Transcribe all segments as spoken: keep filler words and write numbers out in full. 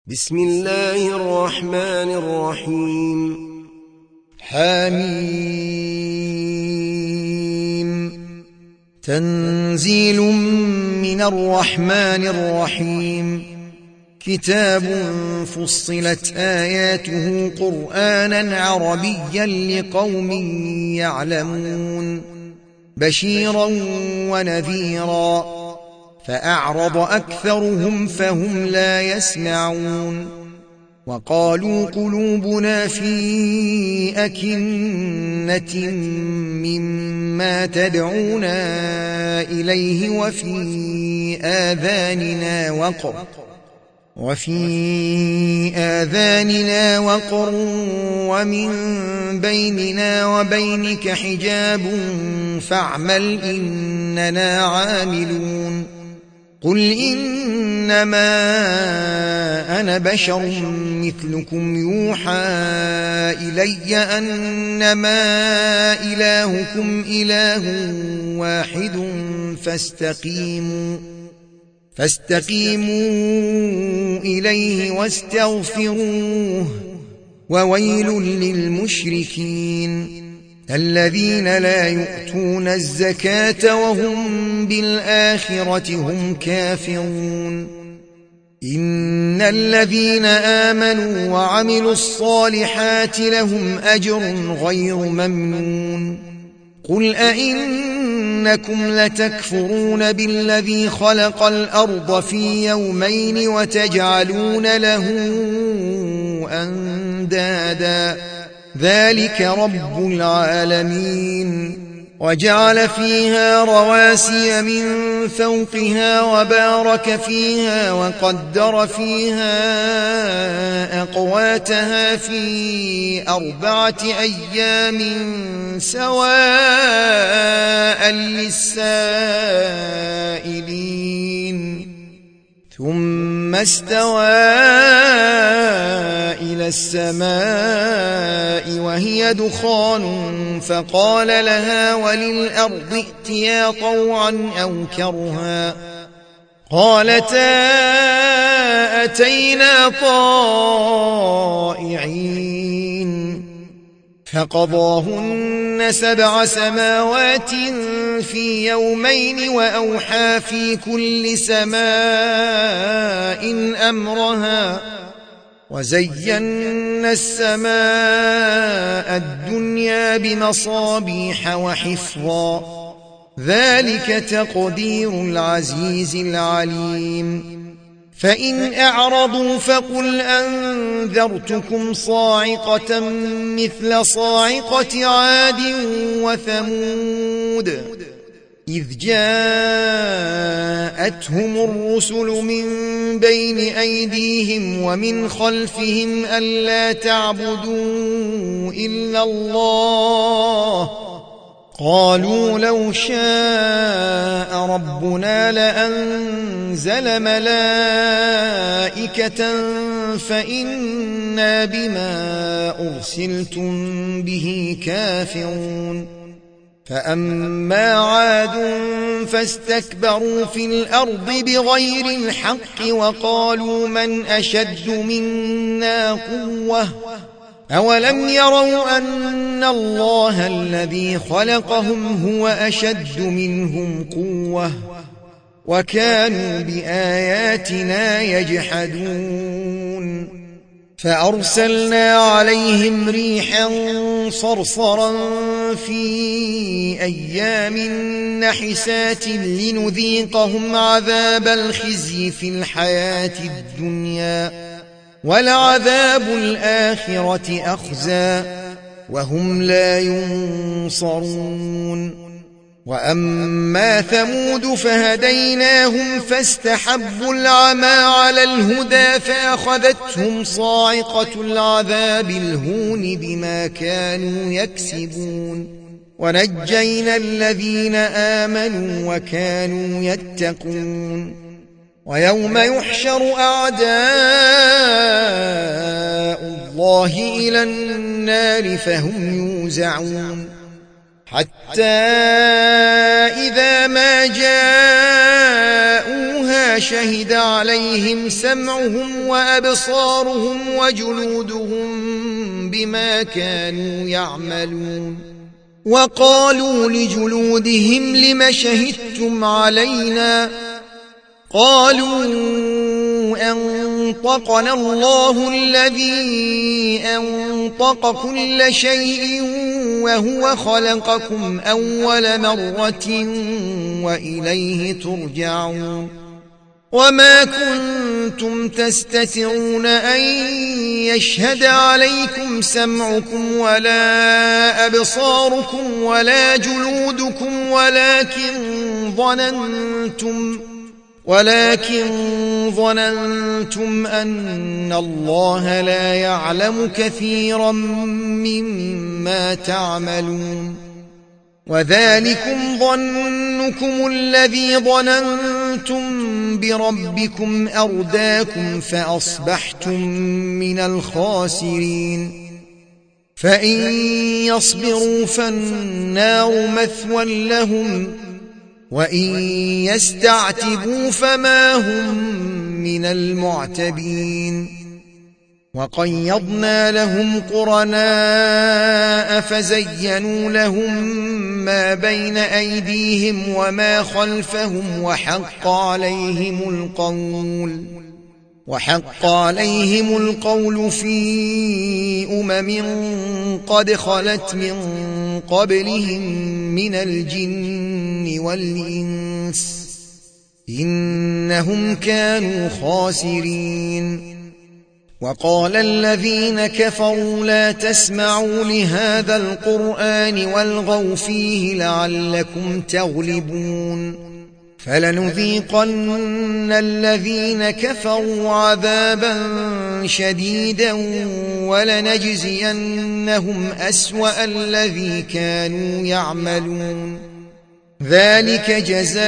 بسم الله الرحمن الرحيم. حميم. تنزيل من الرحمن الرحيم. كتاب فصلت آياته قرآنا عربيا لقوم يعلمون، بشيرا ونذيرا، فأعرض أكثرهم فهم لا يسمعون. وقالوا قلوبنا في أكنة مما تدعونا إليه وفي آذاننا وقر وفي آذاننا وقر ومن بيننا وبينك حجاب فاعمل إننا عاملون. قل إنما أنا بشر مثلكم يوحى إلي أنما إلهكم إله واحد فاستقيموا فاستقيموا إليه واستغفروه. وويل للمشركين الذين لا يؤتون الزكاة وهم بالآخرة هم كافرون. إن الذين آمنوا وعملوا الصالحات لهم أجر غير ممنون. قل أئنكم لتكفرون بالذي خلق الأرض في يومين وتجعلون له أندادا ذلك رب العالمين. وجعل فيها رواسي من فوقها وبارك فيها وقدر فيها أقواتها في أربعة أيام سواء للسائلين. ثم استوى إلى السماء وهي دخان فقال لها وللأرض ائتيا طوعا أو كرها قالتا أتينا طائعين. فقضاهن سبع سماوات في يومين وأوحى في كل سماء أمرها وزينا السماء الدنيا بمصابيح وحفظا ذلك تقدير العزيز العليم. فإن أعرضوا فقل أنذرتكم صاعقة مثل صاعقة عاد وثمود إذ جاءتهم الرسل من بين أيديهم ومن خلفهم ألا تعبدوا إلا الله قالوا لو شاء ربنا لأنزل ملائكة فإنا بما أرسلتم به كافرون. فأما عاد فاستكبروا في الأرض بغير الحق وقالوا من أشد منا قوة أولم يروا أن الله الذي خلقهم هو أشد منهم قوة وكانوا بآياتنا يجحدون. فأرسلنا عليهم ريحا صرصرا في أيام نحسات لنذيقهم عذاب الخزي في الحياة الدنيا ولعذاب الآخرة أخزى وهم لا ينصرون. وأما ثمود فهديناهم فاستحبوا العمى على الهدى فأخذتهم صاعقة العذاب الهون بما كانوا يكسبون. ونجينا الذين آمنوا وكانوا يتقون. ويوم يحشر أعداء الله إلى النار فهم يوزعون حتى إذا ما جاءوها ما شهد عليهم سمعهم وأبصارهم وجلودهم بما كانوا يعملون. وقالوا لجلودهم لم شهدتم علينا؟ قالوا أنطقنا الله الذي أنطق كل شيء وهو خلقكم أول مرة وإليه ترجعون. وما كنتم تستترون أن يشهد عليكم سمعكم ولا أبصاركم ولا جلودكم ولكن ظننتم ولكن ظننتم أن الله لا يعلم كثيرا مما تعملون. وذلكم ظنكم الذي ظننتم بربكم أرداكم فأصبحتم من الخاسرين. فإن يصبروا فالنار مثوى لهم وإن يستعتبوا فما هم من المعتبين. وقيضنا لهم قرناء فزينوا لهم ما بين أيديهم وما خلفهم وحق عليهم القول وحق عليهم القول في أمم قد خلت من قبلهم من الجن والإنس إنهم كانوا خاسرين. وقال الذين كفروا لا تسمعوا لهذا القرآن والغوا فيه لعلكم تغلبون. فلنذيقن الذين كفروا عذابا شديدا ولنجزينهم أسوأ الذي كانوا يعملون. ذلك جزاء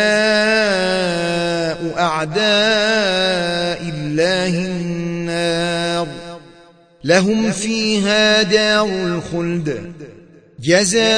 أعداء الله النار لهم فيها دار الخلد جزاء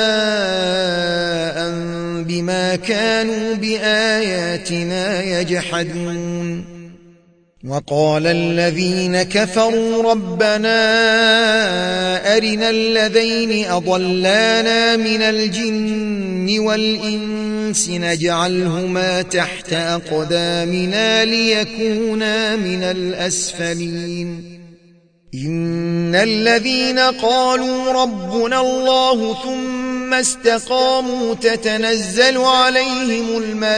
بما كانوا بآياتنا يجحدون. وقال الذين كفروا ربنا أرنا الذين أضلانا من الجن والإنس نجعلهما تحت أقدامنا ليكونا من الأسفلين. إن الذين قالوا ربنا الله ثم استقاموا تتنزل عليهم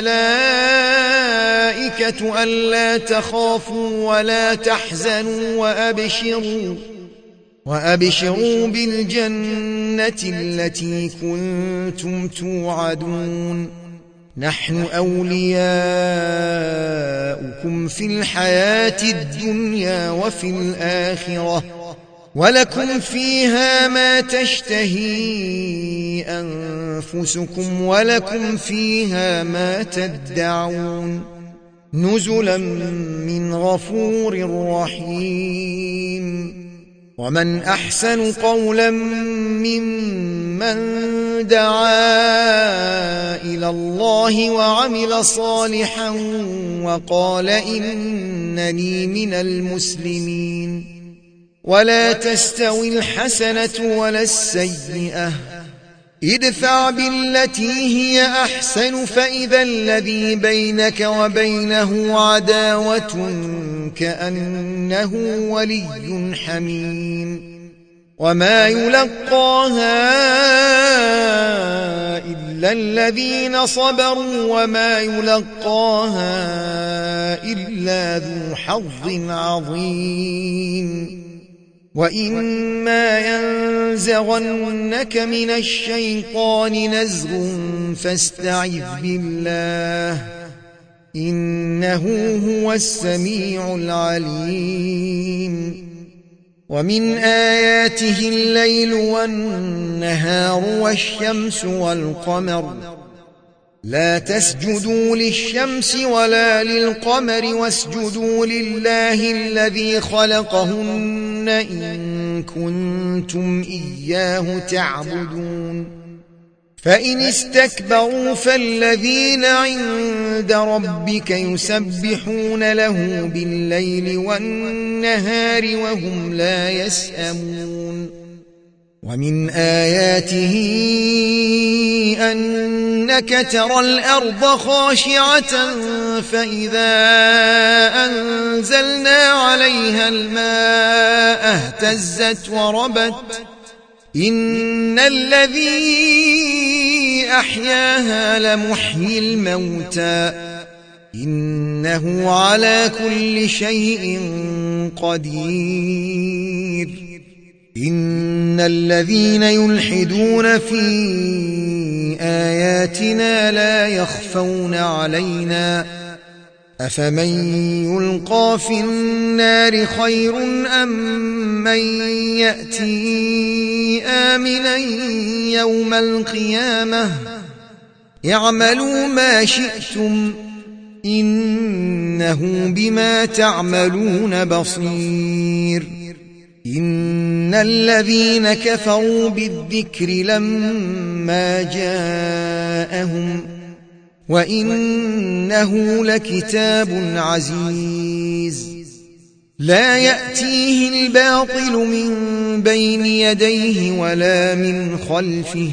الملائكة ألا تخافوا ولا تحزنوا وأبشروا وأبشروا بالجنة التي كنتم توعدون. نحن أولياؤكم في الحياة الدنيا وفي الآخرة ولكم فيها ما تشتهي أنفسكم ولكم فيها ما تدعون نزلا من غفور رحيم. ومن أحسن قولا ممن دعا إلى الله وعمل صالحا وقال إنني من المسلمين. ولا تستوي الحسنة ولا السيئة ادفع بالتي هي أحسن فإذا الذي بينك وبينه عداوة كأنه ولي حميم. وما يلقاها إلا الذين صبروا وما يلقاها إلا ذو حظ عظيم. وإما ينزغنك من الشيطان نزغ فاستعذ بالله إنه هو السميع العليم. ومن آياته الليل والنهار والشمس والقمر لا تسجدوا للشمس ولا للقمر واسجدوا لله الذي خلقهن إن كنتم إياه تعبدون. فإن استكبروا فالذين عند ربك يسبحون له بالليل والنهار وهم لا يسأمون ومن آياته أنك ترى الأرض خاشعة فإذا أنزلنا عليها الماء اهتزت وربت إن الذي أحياها لمحيي الموتى إنه على كل شيء قدير إن الذين يلحدون في آياتنا لا يخفون علينا أفمن يلقى في النار خير أم من يأتي آمنا يوم القيامة اعملوا ما شئتم إنه بما تعملون بصير إن الذين كفروا بالذكر لما جاءهم وإنه لكتاب عزيز لا يأتيه الباطل من بين يديه ولا من خلفه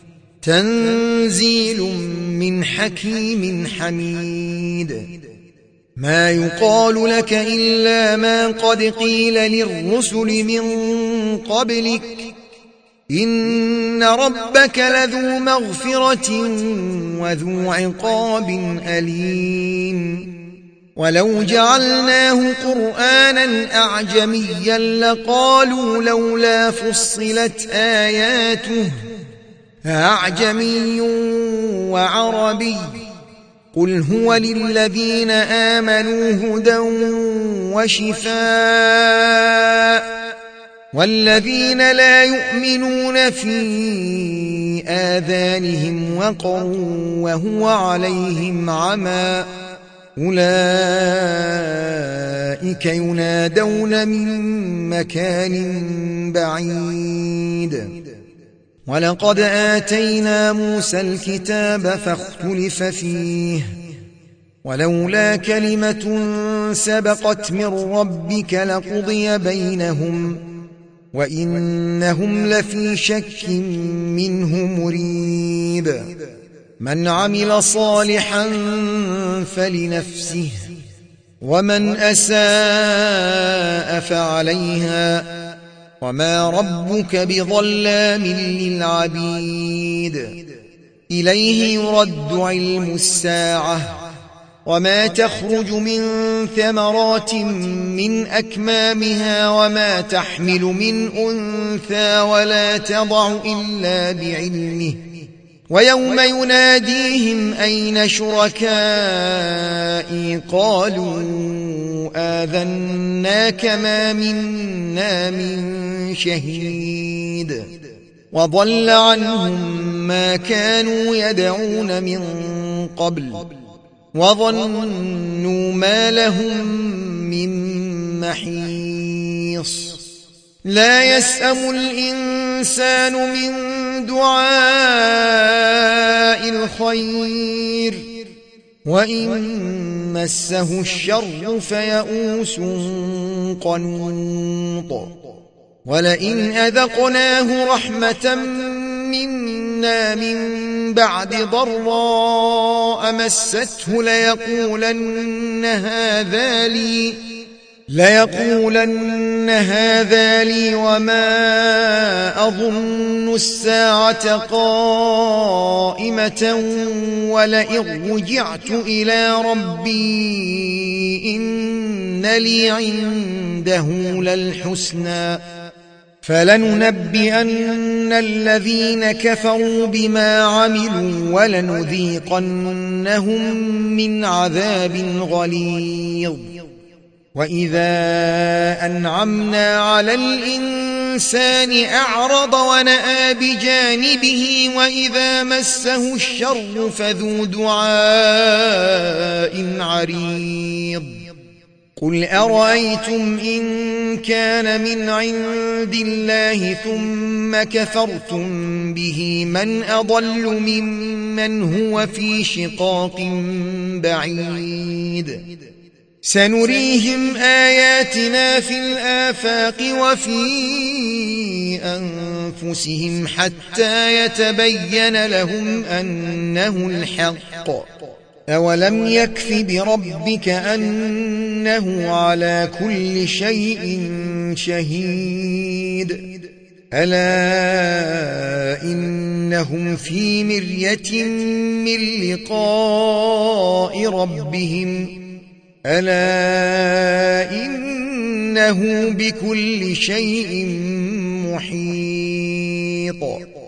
تنزيل من حكيم حميد ما يقال لك إلا ما قد قيل للرسل من قبلك إن ربك لذو مغفرة وذو عقاب أليم ولو جعلناه قرآنا أعجميا لقالوا لولا فصلت آياته أعجمي وعربي قل هو للذين آمنوا هدى وشفاء والذين لا يؤمنون في آذانهم وقر وهو عليهم عمى أولئك ينادون من مكان بعيد ولقد آتينا موسى الكتاب فاختلف فيه ولولا كلمة سبقت من ربك لقضي بينهم وإنهم لفي شك منه مريب من عمل صالحا فلنفسه ومن أساء فعليها وما ربك بظلام للعبيد إليه يرد علم الساعة وما تخرج من ثمرات من أكمامها وما تحمل من أنثى ولا تضع إلا بعلمه ويوم يناديهم أين شركائي قالوا آذناك ما منا من شهيد وضل عنهم ما كانوا يدعون من قبل وظنوا ما لهم من محيص لا يسأم الإنسان من دعاء الخير وإن مسه الشر فيئوس قنوط ولئن أذقناه رحمة منا من بعد ضراء مسته ليقولن هذا لي ليقولن هذا لي وما أظن الساعة قائمة ولئن رجعت إلى ربي إن لي عنده للحسنى فلننبئن الذين كفروا بما عملوا ولنذيقنهم من عذاب غليظ وإذا أنعمنا على الإنسان أعرض ونأى بجانبه وإذا مسه الشر فذو دعاء عريض قل أرأيتم إن كان من عند الله ثم كفرتم به من أضل ممن هو في شقاق بعيد سنريهم آياتنا في الآفاق وفي أنفسهم حتى يتبين لهم أنه الحق أولم يكف بربك أنه على كل شيء شهيد ألا إنهم في مرية من لقاء ربهم ألا إنه بكل شيء محيط